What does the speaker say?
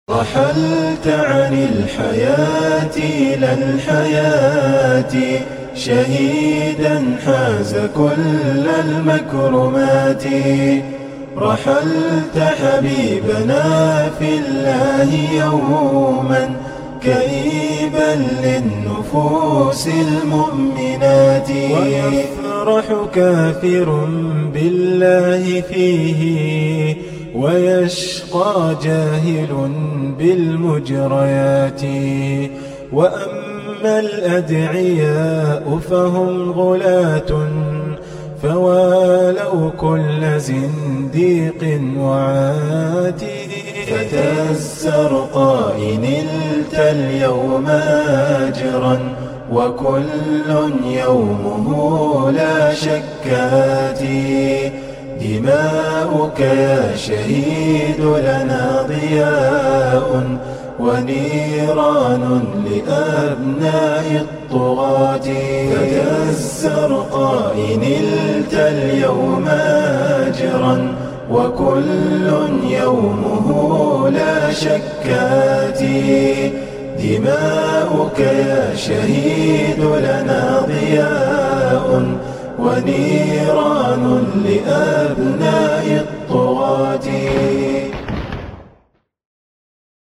رحلت عن الحياة إلى الحياة شهيدا حاز كل المكرمات. رحلت حبيبنا في الله يوما كئيبا للنفوس المؤمنات. ويفرح كافر بالله فيه ويشقى جاهل بالمجريات. وأما الأدعياء فهم غلاة فوالوا كل زنديق وعات. فتى الزرقاء نلت اليوم أجرا وكل يومه لا شكات. دماؤك يا شهيد لنا ضياء ونيران لأبناء الطغاة. فتى الزرقاء نلت اليوم أجرا وكل يومه لا شكات. دماؤك يا شهيد لنا ضياء ونيران لأبناء الطغاة.